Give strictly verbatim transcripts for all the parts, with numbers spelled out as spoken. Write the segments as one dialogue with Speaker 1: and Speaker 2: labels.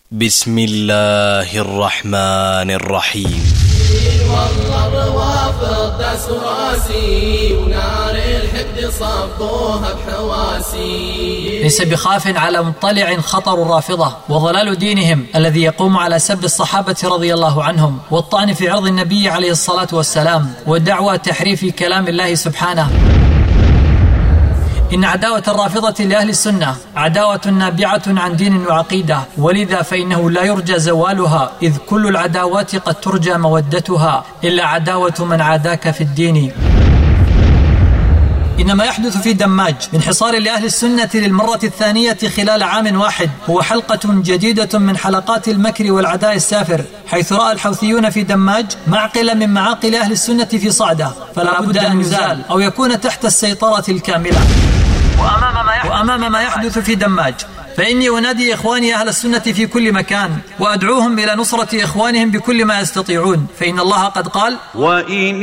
Speaker 1: بسم الله الرحمن الرحيم.
Speaker 2: والله الروافض داس راسي ونار الحقد صبوها بحواسي.
Speaker 3: ليس بخاف على مطلع خطر الرافضة وضلال دينهم الذي يقوم على سب الصحابة رضي الله عنهم والطعن في عرض النبي عليه الصلاة والسلام والدعوة تحريف كلام الله سبحانه. إن عداوة الرافضة لأهل السنة عداوة نابعة عن دين وعقيدة، ولذا فإنه لا يرجى زوالها، إذ كل العداوات قد ترجى مودتها إلا عداوة من عاداك في الدين. إن ما يحدث في دماج من حصار لأهل السنة للمرة الثانية خلال عام واحد هو حلقة جديدة من حلقات المكر والعداء السافر، حيث رأى الحوثيون في دماج معقلا من معاقل أهل السنة في صعدة، فلا بد أن يزال أو يكون تحت السيطرة الكاملة. وأمام ما يحدث, وأمام ما يحدث في دماج فإني أنادي إخواني أهل السنة في كل مكان وأدعوهم إلى نصرة إخوانهم بكل ما يستطيعون، فإن الله قد قال:
Speaker 4: وإن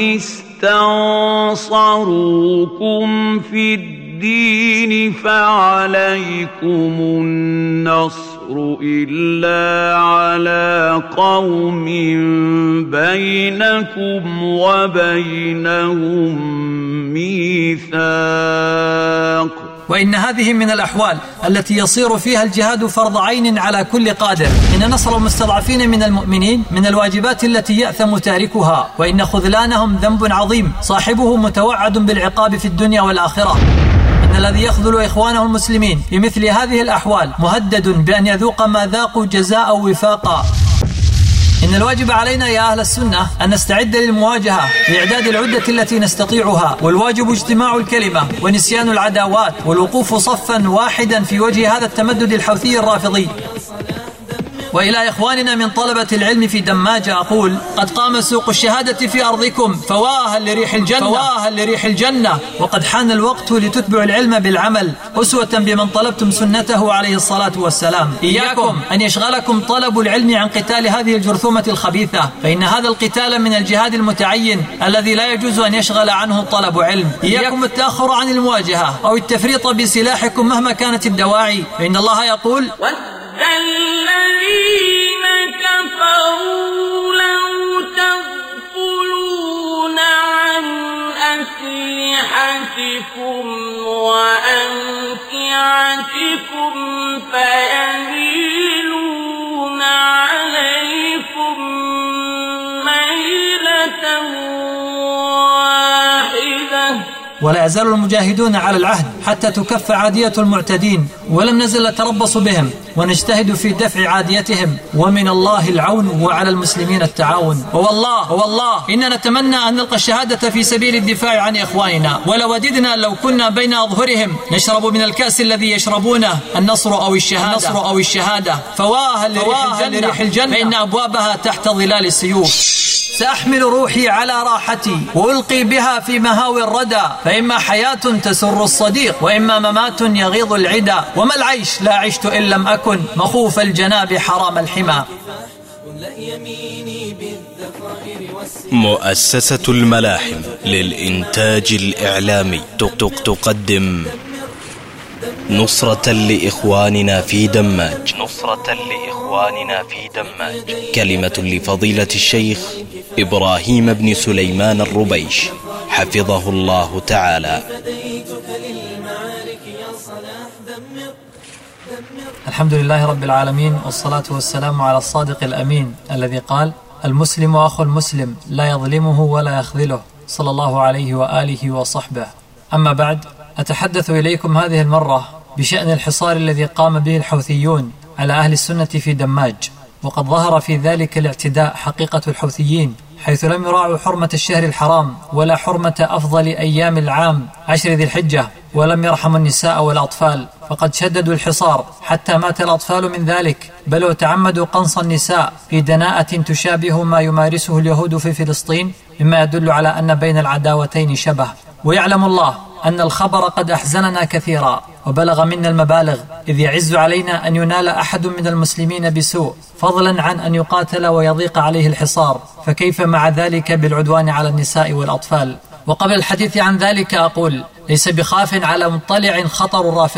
Speaker 4: استنصروكم في الدين فعليكم النصر إلا على قوم بينكم وبينهم ميثاق.
Speaker 3: وإن هذه من الأحوال التي يصير فيها الجهاد فرض عين على كل قادر. إن نصر المستضعفين من المؤمنين من الواجبات التي يأثم تاركها، وإن خذلانهم ذنب عظيم صاحبه متوعد بالعقاب في الدنيا والآخرة. إن الذي يخذل إخوانه المسلمين بمثل هذه الأحوال مهدد بأن يذوق ما ذاقوا جزاء وفاقا. إن الواجب علينا يا أهل السنة أن نستعد للمواجهة بإعداد العدة التي نستطيعها، والواجب اجتماع الكلمة ونسيان العداوات والوقوف صفا واحدا في وجه هذا التمدد الحوثي الرافضي. وإلى إخواننا من طلبة العلم في دماج أقول: قد قام سوق الشهادة في أرضكم، فواها لريح الجنة فواها لريح الجنة وقد حان الوقت لتتبعوا العلم بالعمل أسوة بمن طلبتم سنته عليه الصلاة والسلام. إياكم أن يشغلكم طلب العلم عن قتال هذه الجرثومة الخبيثة، فإن هذا القتال من الجهاد المتعين الذي لا يجوز أن يشغل عنه طلب علم. إياكم التأخر عن المواجهة أو التفريط بسلاحكم مهما كانت الدواعي، فإن الله يقول:
Speaker 5: الذين كفروا لو تغفلون عن أسلحتكم وأمتعتكم فيميلون عليكم ميلة واحدة.
Speaker 3: ولا يزال المجاهدون على العهد حتى تكف عادية المعتدين، ولم نزل نتربص بهم ونجتهد في دفع عاديتهم، ومن الله العون وعلى المسلمين التعاون. ووالله والله إننا نتمنى أن نلقى الشهادة في سبيل الدفاع عن إخواننا، ولوددنا لو كنا بين أظهرهم نشرب من الكأس الذي يشربونه النصر أو الشهادة, النصر أو الشهادة. فواها لريح الجنة, لريح الجنة فإن أبوابها تحت ظلال السيوف. سأحمل روحي على راحتي وألقي بها في مهاوي الردى، فإما حياة تسر الصديق وإما ممات يغيظ العدا، وما العيش لا عشت إن لم أكن مخوف الجناب حرام الحمى.
Speaker 1: مؤسسة الملاحم للإنتاج الإعلامي تقدم نصرة لإخواننا في دماج. نصرة لإخواننا في دماج. كلمة لفضيلة الشيخ إبراهيم بن سليمان الربيش حفظه الله تعالى.
Speaker 3: الحمد لله رب العالمين، والصلاة والسلام على الصادق الأمين الذي قال: المسلم أخو المسلم لا يظلمه ولا يخذله، صلى الله عليه وآله وصحبه. أما بعد، أتحدث إليكم هذه المرة بشأن الحصار الذي قام به الحوثيون على أهل السنة في دماج. وقد ظهر في ذلك الاعتداء حقيقة الحوثيين، حيث لم يراعوا حرمة الشهر الحرام ولا حرمة أفضل أيام العام عشر ذي الحجة، ولم يرحموا النساء والأطفال، فقد شددوا الحصار حتى مات الأطفال من ذلك، بل وتعمدوا قنص النساء في دناءة تشابه ما يمارسه اليهود في فلسطين، مما يدل على أن بين العداوتين شبه. ويعلم الله أن الخبر قد أحزننا كثيرا وبلغ منا المبالغ، إذ يعز علينا أن ينال أحد من المسلمين بسوء، فضلا عن أن يقاتل ويضيق عليه الحصار، فكيف مع ذلك بالعدوان على النساء والأطفال؟ وقبل الحديث عن ذلك أقول: ليس بخاف على مطلع خطر الرافضة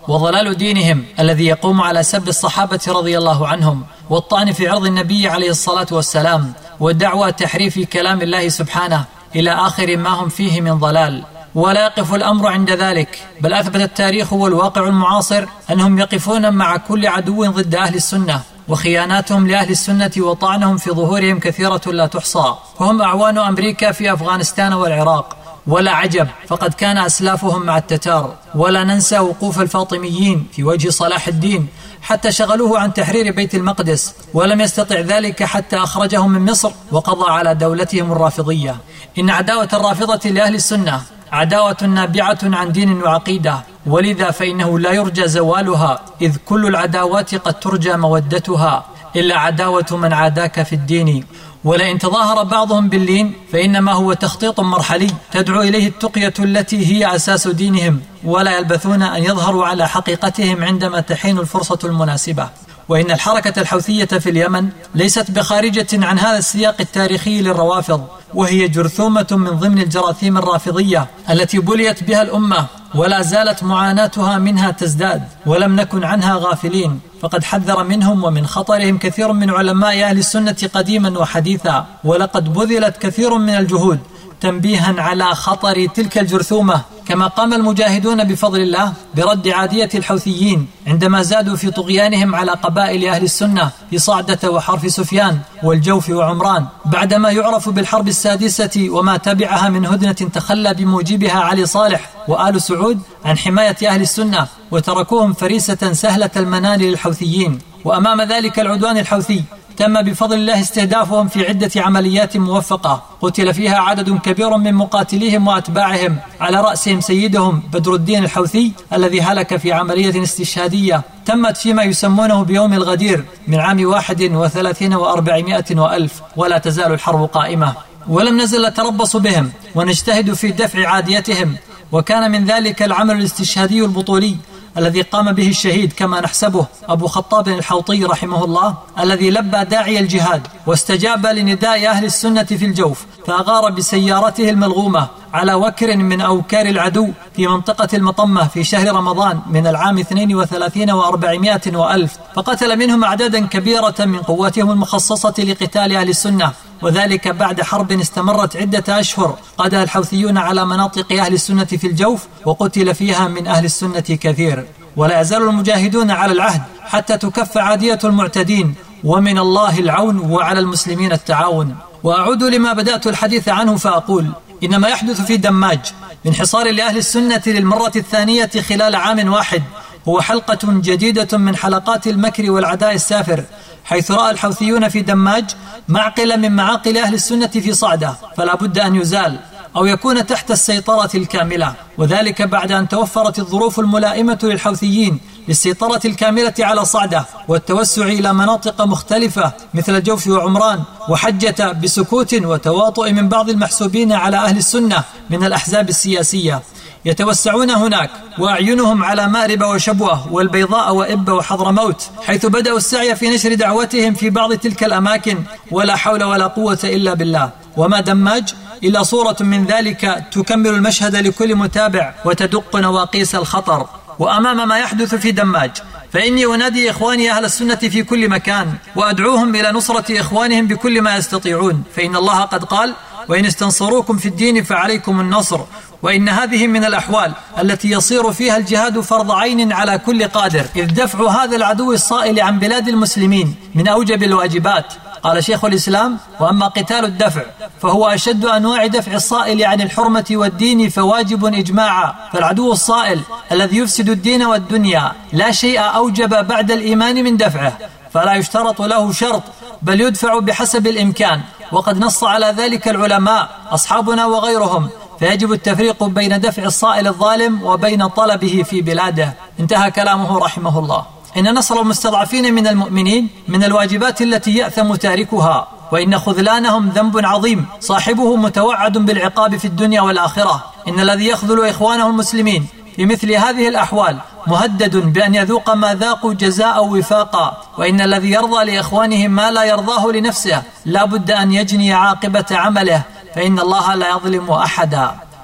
Speaker 3: وضلال دينهم الذي يقوم على سب الصحابة رضي الله عنهم والطعن في عرض النبي عليه الصلاة والسلام ودعوى تحريف كلام الله سبحانه إلى آخر ما هم فيه من ضلال. ولا يقف الأمر عند ذلك، بل أثبت التاريخ والواقع المعاصر أنهم يقفون مع كل عدو ضد أهل السنة، وخياناتهم لأهل السنة وطعنهم في ظهورهم كثيرة لا تحصى، وهم أعوان أمريكا في أفغانستان والعراق. ولا عجب، فقد كان أسلافهم مع التتار. ولا ننسى وقوف الفاطميين في وجه صلاح الدين حتى شغلوه عن تحرير بيت المقدس، ولم يستطع ذلك حتى أخرجهم من مصر وقضى على دولتهم الرافضية. إن عداوة الرافضة لأهل السنة عداوة نابعة عن دين وعقيدة، ولذا فإنه لا يرجى زوالها، إذ كل العداوات قد ترجى مودتها إلا عداوة من عاداك في الدين. ولئن تظاهر بعضهم باللين فإنما هو تخطيط مرحلي تدعو إليه التقية التي هي أساس دينهم، ولا يلبثون أن يظهروا على حقيقتهم عندما تحين الفرصة المناسبة. وإن الحركة الحوثية في اليمن ليست بخارجة عن هذا السياق التاريخي للروافض، وهي جرثومة من ضمن الجراثيم الرافضية التي بليت بها الأمة، ولا زالت معاناتها منها تزداد، ولم نكن عنها غافلين. فقد حذر منهم ومن خطرهم كثير من علماء أهل السنة قديما وحديثا، ولقد بذلت كثير من الجهود تنبيها على خطر تلك الجرثومة، كما قام المجاهدون بفضل الله برد عادية الحوثيين عندما زادوا في طغيانهم على قبائل أهل السنة في صعدة وحرف سفيان والجوف وعمران، بعدما يعرف بالحرب السادسة وما تبعها من هدنة تخلى بموجبها علي صالح وآل سعود عن حماية أهل السنة، وتركوهم فريسة سهلة المنال للحوثيين. وأمام ذلك العدوان الحوثي تم بفضل الله استهدافهم في عدة عمليات موفقة قتل فيها عدد كبير من مقاتليهم وأتباعهم، على رأسهم سيدهم بدر الدين الحوثي الذي هلك في عملية استشهادية تمت فيما يسمونه بيوم الغدير من عام واحد وثلاثين وأربعمائة وألف. ولا تزال الحرب قائمة، ولم نزل نتربص بهم ونجتهد في دفع عاديتهم. وكان من ذلك العمل الاستشهادي البطولي الذي قام به الشهيد كما نحسبه أبو خطاب الحوطي رحمه الله، الذي لبى داعي الجهاد واستجاب لنداء أهل السنة في الجوف، فأغار بسيارته الملغومة على وكر من أوكار العدو في منطقة المطمة في شهر رمضان من العام اثنين وثلاثين وأربعمائة وألف، فقتل منهم أعدادا كبيرة من قواتهم المخصصة لقتال أهل السنة، وذلك بعد حرب استمرت عدة أشهر قادها الحوثيون على مناطق أهل السنة في الجوف، وقتل فيها من أهل السنة كثير. ولا يزال المجاهدون على العهد حتى تكف عادية المعتدين، ومن الله العون وعلى المسلمين التعاون. وأعود لما بدأت الحديث عنه فأقول إن ما يحدث في دماج من حصار لأهل السنة للمرة الثانية خلال عام واحد هو حلقة جديدة من حلقات المكر والعداء السافر، حيث رأى الحوثيون في دماج معقلا من معاقل أهل السنة في صعدة، فلا بد أن يزال أو يكون تحت السيطرة الكاملة، وذلك بعد أن توفرت الظروف الملائمة للحوثيين للسيطرة الكاملة على صعدة والتوسع إلى مناطق مختلفة مثل الجوف وعمران، وحجة بسكوت وتواطؤ من بعض المحسوبين على أهل السنة من الأحزاب السياسية يتوسعون هناك، وأعينهم على مأرب وشبوة والبيضاء وإب وحضرموت، حيث بدأوا السعي في نشر دعوتهم في بعض تلك الأماكن، ولا حول ولا قوة إلا بالله. وما دماج إلا صورة من ذلك تكمل المشهد لكل متابع وتدق نواقيس الخطر. وأمام ما يحدث في دماج فإني أنادي إخواني أهل السنة في كل مكان وأدعوهم إلى نصرة إخوانهم بكل ما يستطيعون، فإن الله قد قال: وإن استنصروكم في الدين فعليكم النصر. وإن هذه من الأحوال التي يصير فيها الجهاد فرض عين على كل قادر، إذ دفع هذا العدو الصائل عن بلاد المسلمين من أوجب الواجبات. قال شيخ الإسلام: وأما قتال الدفع فهو أشد أنواع دفع الصائل عن الحرمة والدين فواجب إجماعا، فالعدو الصائل الذي يفسد الدين والدنيا لا شيء أوجب بعد الإيمان من دفعه، فلا يشترط له شرط بل يدفع بحسب الإمكان، وقد نص على ذلك العلماء أصحابنا وغيرهم، فيجب التفريق بين دفع الصائل الظالم وبين طلبه في بلاده. انتهى كلامه رحمه الله. إن نصر المستضعفين من المؤمنين من الواجبات التي يأثم تاركها، وإن خذلانهم ذنب عظيم صاحبه متوعد بالعقاب في الدنيا والآخرة. إن الذي يخذل إخوانه المسلمين في مثل هذه الأحوال مهدد بأن يذوق ما ذاقوا جزاء وفاقا، وإن الذي يرضى لإخوانه ما لا يرضاه لنفسه لا بد أن يجني عاقبة عمله، فإن الله لا يظلم أحدا.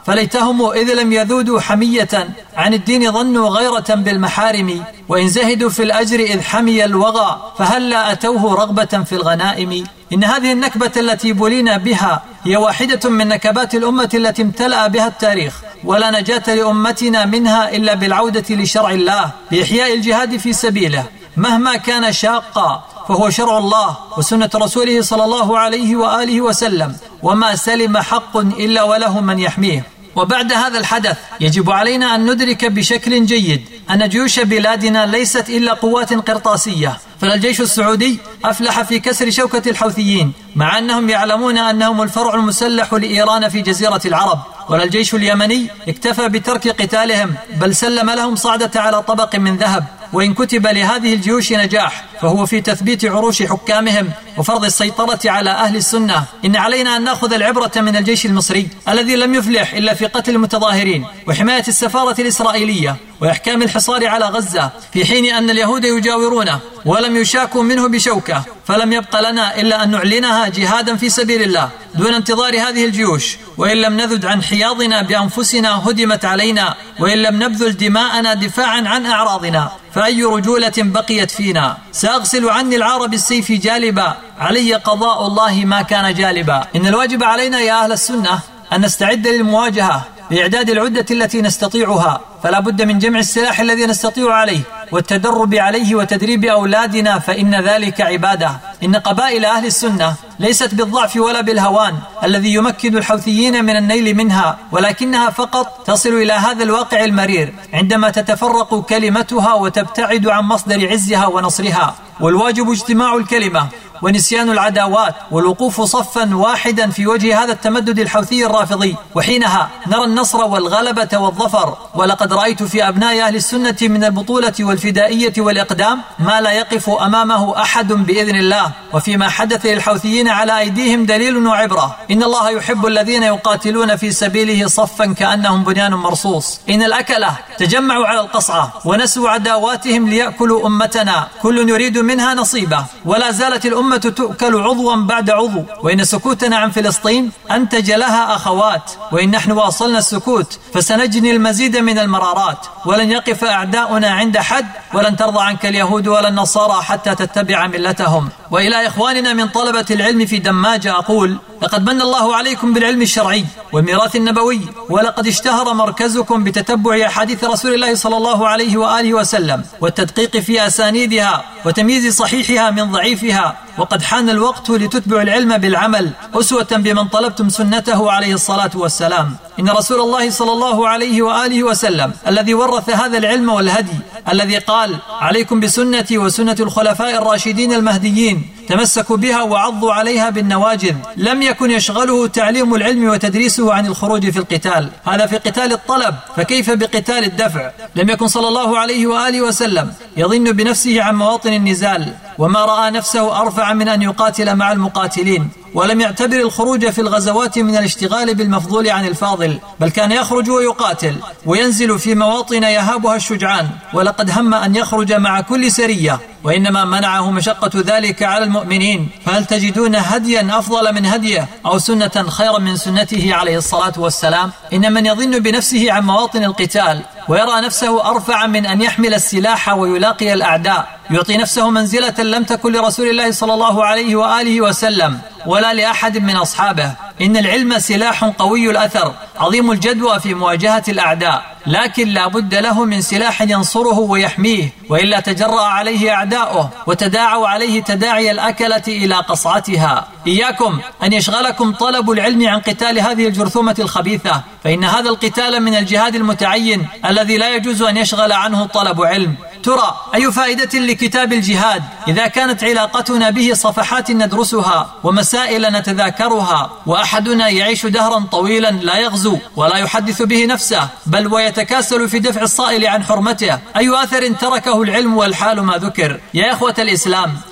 Speaker 3: فليتهم إذ لم يذودوا حمية عن الدين ظنوا غيرة بالمحارم، وإن زهدوا في الأجر إذ حمي الوغى فهلا أتوه رغبة في الغنائم. إن هذه النكبة التي بلينا بها هي واحدة من نكبات الأمة التي امتلأ بها التاريخ، ولا نجاة لأمتنا منها إلا بالعودة لشرع الله بإحياء الجهاد في سبيله مهما كان شاقا، فهو شرع الله وسنة رسوله صلى الله عليه وآله وسلم، وما سلم حق إلا وله من يحميه. وبعد هذا الحدث يجب علينا أن ندرك بشكل جيد أن جيوش بلادنا ليست إلا قوات قرطاسية، فالجيش السعودي أفلح في كسر شوكة الحوثيين مع أنهم يعلمون أنهم الفرع المسلح لإيران في جزيرة العرب، ولا الجيش اليمني اكتفى بترك قتالهم بل سلم لهم صعدة على طبق من ذهب. وإن كتب لهذه الجيوش نجاح فهو في تثبيت عروش حكامهم وفرض السيطرة على أهل السنة. إن علينا أن نأخذ العبرة من الجيش المصري الذي لم يفلح إلا في قتل المتظاهرين وحماية السفارة الإسرائيلية وإحكام الحصار على غزة، في حين أن اليهود يجاورونه ولم يشاكوا منه بشوكة. فلم يبق لنا إلا أن نعلنها جهادا في سبيل الله دون انتظار هذه الجيوش. وإن لم نذد عن حياضنا بأنفسنا هدمت علينا، وإن لم نبذل دماءنا دفاعا عن أعراضنا فأي رجولة بقيت فينا. سأغسل عني العار بالسيف جالبا، علي قضاء الله ما كان جالبا. إن الواجب علينا يا أهل السنة أن نستعد للمواجهة بإعداد العدة التي نستطيعها، فلا بد من جمع السلاح الذي نستطيع عليه والتدرب عليه وتدريب أولادنا، فإن ذلك عبادة. إن قبائل أهل السنة ليست بالضعف ولا بالهوان الذي يمكن الحوثيين من النيل منها، ولكنها فقط تصل إلى هذا الواقع المرير عندما تتفرق كلمتها وتبتعد عن مصدر عزها ونصرها. والواجب اجتماع الكلمة ونسيان العداوات والوقوف صفا واحدا في وجه هذا التمدد الحوثي الرافضي، وحينها نرى النصر والغلبة والظفر. ولقد رأيت في أبناء أهل السنة من البطولة والفدائية والإقدام ما لا يقف أمامه أحد بإذن الله، وفيما حدث للحوثيين على أيديهم دليل وعبرة. إن الله يحب الذين يقاتلون في سبيله صفا كأنهم بنيان مرصوص. إن الأكلة تجمعوا على القصعة ونسوا عداواتهم ليأكلوا أمتنا، كل يريد منها نصيبه، ولا زالت الأمة تؤكل عضوا بعد عضو. وإن سكوتنا عن فلسطين أنتج لها أخوات، وإن نحن واصلنا السكوت فسنجني المزيد من المرارات. ولن يقف أعداؤنا عند حد، ولن ترضى عنك اليهود ولا النصارى حتى تتبع ملتهم. وإلى إخواننا من طلبة العلم في دماجة أقول: لقد من الله عليكم بالعلم الشرعي والميراث النبوي، ولقد اشتهر مركزكم بتتبع أحاديث رسول الله صلى الله عليه وآله وسلم والتدقيق في أسانيدها وتمييز صحيحها من ضعيفها. وقد حان الوقت لتتبع العلم بالعمل أسوة بمن طلبتم سنته عليه الصلاة والسلام. إن رسول الله صلى الله عليه وآله وسلم الذي ورث هذا العلم والهدي، الذي قال: عليكم بسنتي وسنة الخلفاء الراشدين المهديين، تمسكوا بها وعضوا عليها بالنواجذ، لم يكن يشغله تعليم العلم وتدريسه عن الخروج في القتال. هذا في قتال الطلب، فكيف بقتال الدفع؟ لم يكن صلى الله عليه وآله وسلم يظن بنفسه عن مواطن النزال، وما رأى نفسه أرفع من أن يقاتل مع المقاتلين، ولم يعتبر الخروج في الغزوات من الاشتغال بالمفضول عن الفاضل، بل كان يخرج ويقاتل وينزل في مواطن يهابها الشجعان. ولقد هم أن يخرج مع كل سرية، وإنما منعه مشقة ذلك على المؤمنين. فهل تجدون هديا أفضل من هديه أو سنة خيرا من سنته عليه الصلاة والسلام؟ إن من يظن بنفسه عن مواطن القتال ويرى نفسه أرفع من أن يحمل السلاح ويلاقي الأعداء يعطي نفسه منزلة لم تكن لرسول الله صلى الله عليه وآله وسلم ولا لأحد من أصحابه. إن العلم سلاح قوي الأثر عظيم الجدوى في مواجهة الأعداء، لكن لا بد له من سلاح ينصره ويحميه، وإلا تجرأ عليه أعداؤه وتداعوا عليه تداعي الأكلة إلى قصعتها. إياكم أن يشغلكم طلب العلم عن قتال هذه الجرثومة الخبيثة، فإن هذا القتال من الجهاد المتعين الذي لا يجوز أن يشغل عنه طلب علم. ترى أي فائدة لكتاب الجهاد إذا كانت علاقتنا به صفحات ندرسها ومسائل نتذاكرها، وأحدنا يعيش دهرا طويلا لا يغزو ولا يحدث به نفسه، بل ويتكاسل في دفع الصائل عن حرمته؟ أي أثر تركه العلم والحال ما ذكر؟ يا إخوة الإسلام،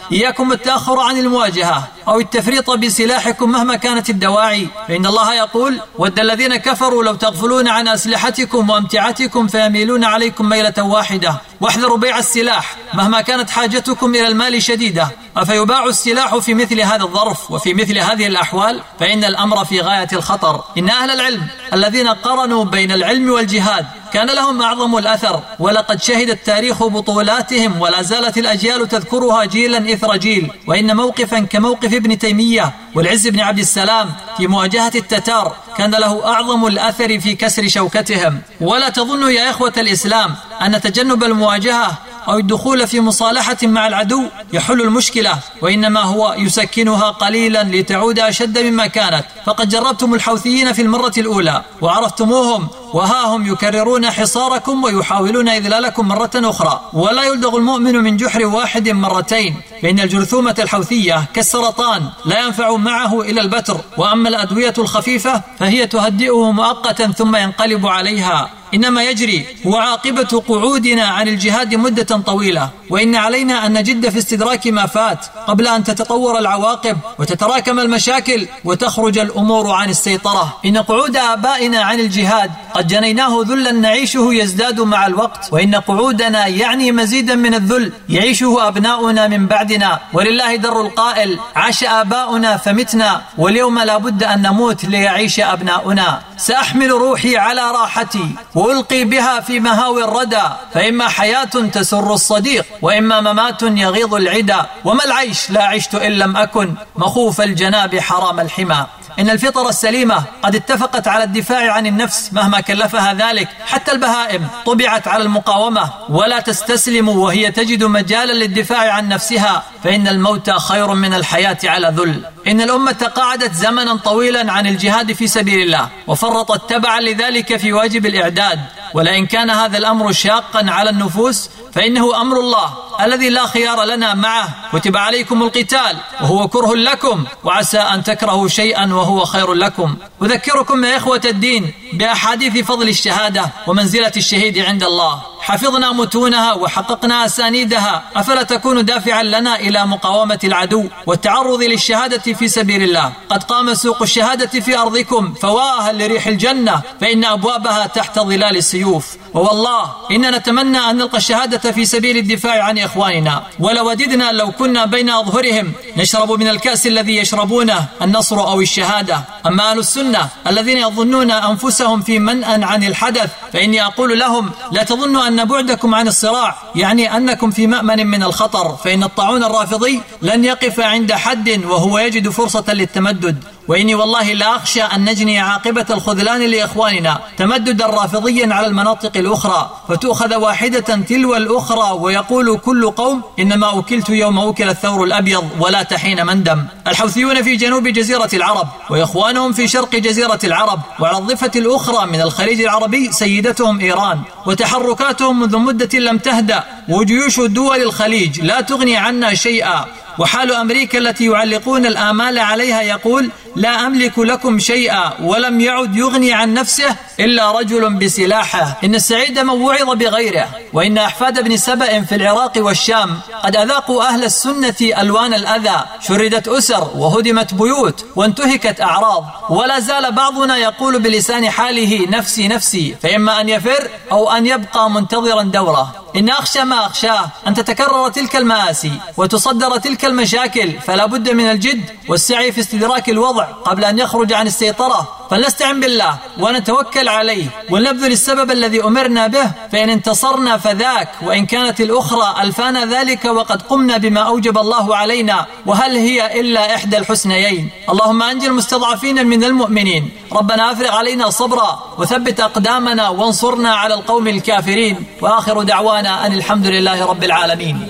Speaker 3: إياكم التأخر عن المواجهة أو التفريط بسلاحكم مهما كانت الدواعي، فإن الله يقول: ود الذين كفروا لو تغفلون عن أسلحتكم وأمتعتكم فيميلون عليكم ميلة واحدة. واحذروا بيع السلاح مهما كانت حاجتكم إلى المال شديدة. أفيباع السلاح في مثل هذا الظرف وفي مثل هذه الأحوال؟ فإن الأمر في غاية الخطر. إن أهل العلم الذين قرنوا بين العلم والجهاد كان لهم أعظم الأثر، ولقد شهد التاريخ بطولاتهم ولا زالت الأجيال تذكرها جيلا إثر جيل. وإن موقفا كموقف ابن تيمية والعز بن عبد السلام في مواجهة التتار كان له أعظم الأثر في كسر شوكتهم. ولا تظنوا يا إخوة الإسلام أن تجنب المواجهة أو الدخول في مصالحة مع العدو يحل المشكلة، وإنما هو يسكنها قليلا لتعود أشد مما كانت. فقد جربتم الحوثيين في المرة الأولى وعرفتموهم، وها هم يكررون حصاركم ويحاولون إذلالكم مرة أخرى. ولا يلدغ المؤمن من جحر واحد مرتين، فإن الجرثومة الحوثية كالسرطان لا ينفع معه إلى البتر، وأما الأدوية الخفيفة فهي تهدئه مؤقتا ثم ينقلب عليها. إنما يجري هو عاقبة قعودنا عن الجهاد مدة طويلة، وإن علينا أن نجد في استدراك ما فات قبل أن تتطور العواقب وتتراكم المشاكل وتخرج الأمور عن السيطرة. إن قعود آبائنا عن الجهاد قد جنيناه ذلا نعيشه يزداد مع الوقت، وإن قعودنا يعني مزيدا من الذل يعيشه أبناؤنا من بعدنا. ولله در القائل: عاش آباؤنا فمتنا، واليوم لا بد أن نموت ليعيش أبناؤنا. سأحمل روحي على راحتي وألقي بها في مهاوي الردى، فإما حياة تسر الصديق وإما ممات يغيظ العدا. وما العيش لا عشت إن لم أكن مخوف الجناب حرام الحمى. إن الفطرة السليمة قد اتفقت على الدفاع عن النفس مهما كلفها ذلك. حتى البهائم طبعت على المقاومة ولا تستسلم وهي تجد مجالا للدفاع عن نفسها، فإن الموت خير من الحياة على ذل. إن الأمة قعدت زمنا طويلا عن الجهاد في سبيل الله وفرطت تبعا لذلك في واجب الإعداد. ولئن كان هذا الأمر شاقا على النفوس فإنه أمر الله الذي لا خيار لنا معه. كتب عليكم القتال وهو كره لكم، وعسى أن تكرهوا شيئا وهو خير لكم. أذكركم يا إخوة الدين بأحاديث فضل الشهادة ومنزلة الشهيد عند الله. حفظنا متونها وحققنا أسانيدها، أفلا تكون دافعا لنا إلى مقاومة العدو والتعرض للشهادة في سبيل الله؟ قد قام سوق الشهادة في أرضكم فواها لريح الجنة، فإن أبوابها تحت ظلال السيوف. ووالله إننا نتمنى أن نلقى الشهادة في سبيل الدفاع عن إخواننا، ولوددنا لو كنا بين أظهرهم نشرب من الكأس الذي يشربونه، النصر أو الشهادة. أما أهل السنة الذين يظنون أنفسهم في منأ عن الحدث فإني أقول لهم: لا تظنوا أن بعدكم عن الصراع يعني أنكم في مأمن من الخطر، فإن الطاعون الرافضي لن يقف عند حد وهو يجد فرصة للتمدد. وإني والله لا أخشى أن نجني عاقبة الخذلان لإخواننا تمددا رافضيا على المناطق الأخرى، فتؤخذ واحدة تلو الأخرى، ويقول كل قوم: إنما أكلت يوم أكل الثور الأبيض ولا تحين مندم. الحوثيون في جنوب جزيرة العرب وإخوانهم في شرق جزيرة العرب، وعلى الضفة الأخرى من الخليج العربي سيدتهم إيران، وتحركاتهم منذ مدة لم تهدأ، وجيوش دول الخليج لا تغني عنا شيئا. وحال أمريكا التي يعلقون الآمال عليها يقول: لا أملك لكم شيئا، ولم يعد يغني عن نفسه إلا رجل بسلاحه. إن السعيد من وعظ بغيره. وإن أحفاد ابن سبأ في العراق والشام قد أذاقوا أهل السنة ألوان الأذى، شردت أسر وهدمت بيوت وانتهكت أعراض، ولا زال بعضنا يقول بلسان حاله: نفسي نفسي، فإما أن يفر أو أن يبقى منتظرا دوره. إن أخشى ما أخشاه أن تتكرر تلك المآسي وتصدر تلك المشاكل، فلا بد من الجد والسعي في استدراك الوضع قبل أن يخرج عن السيطرة. فلنستعن بالله ونتوكل عليه ونبذل السبب الذي أمرنا به، فإن انتصرنا فذاك، وإن كانت الأخرى ألفانا ذلك وقد قمنا بما أوجب الله علينا، وهل هي إلا إحدى الحسنيين. اللهم أنجي المستضعفين من المؤمنين، ربنا أفرغ علينا صبرا وثبت أقدامنا وانصرنا على القوم الكافرين. وآخر دعوانا أن الحمد لله رب العالمين.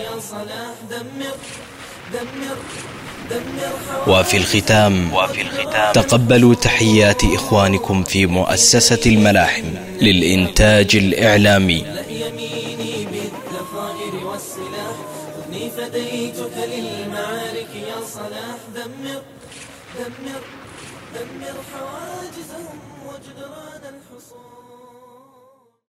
Speaker 1: وفي الختام تقبلوا تحيات إخوانكم في مؤسسة الملاحم للإنتاج الإعلامي.
Speaker 2: فديتك للمعارك يا صلاح، دمر دمر دمر حواجزهم وجدران الحصون.